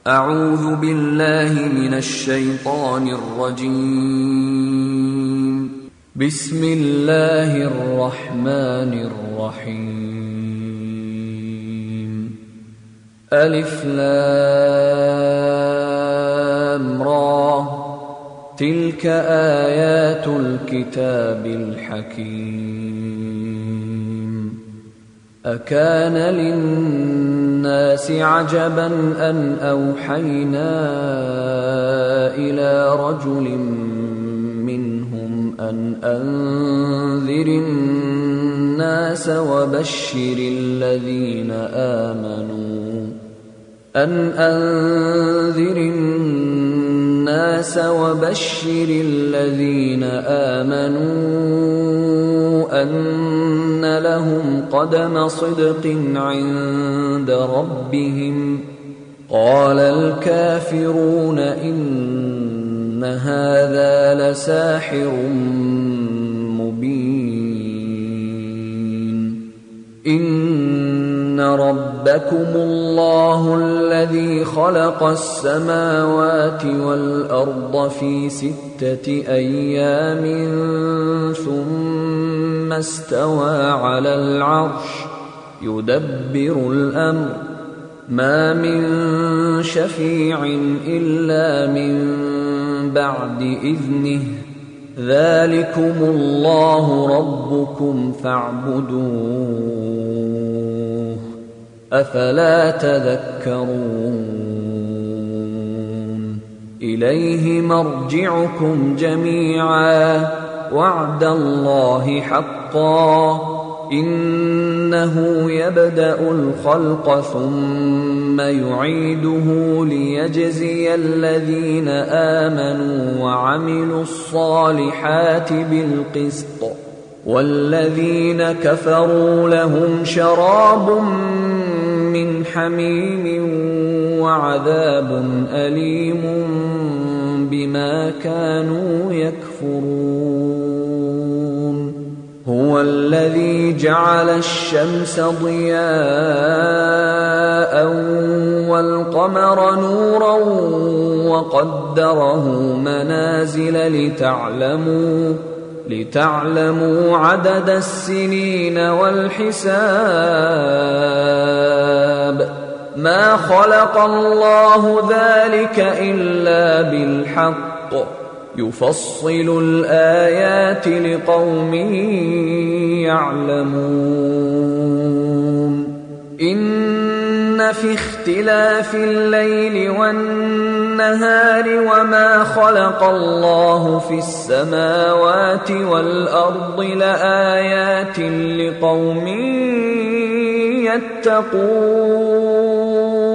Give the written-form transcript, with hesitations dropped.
أعوذ بالله من الشيطان الرجيم. بسم الله الرحمن الرحيم. ألف لام را تلك آيات الكتاب الحكيم. أكان للناس عجبا أن أوحينا إلى رجل منهم أن أنذر الناس وبشر الذين آمنوا أن لهم قدم صدق عند ربهم. قال الكافرون إن هذا لساحر مبين. إن ربكم الله الذي خلق السماوات والأرض في 6 أيام ثم استوى على العرش يدبر الأمر ما من شفيع إلا من بعد إذنه ذلكم الله ربكم فاعبدوه أفلا تذكرون. إليه مرجعكم جميعا وعد الله حقا إنه يبدأ الخلق ثم يعيده ليجزي الذين آمنوا وعملوا الصالحات بالقسط والذين كفروا لهم شراب من حميم وعذاب أليم بما كانوا يكفرون. هو الذي جعل الشمس ضياء والقمر نورا وقدره منازل لتعلموا عدد السنين والحساب. ما خلق الله ذلك إلا بالحق يفصل الآيات لقوم يعلمون. إن في اختلاف الليل والنهار وما خلق الله في السماوات والأرض لآيات لقوم يتقون.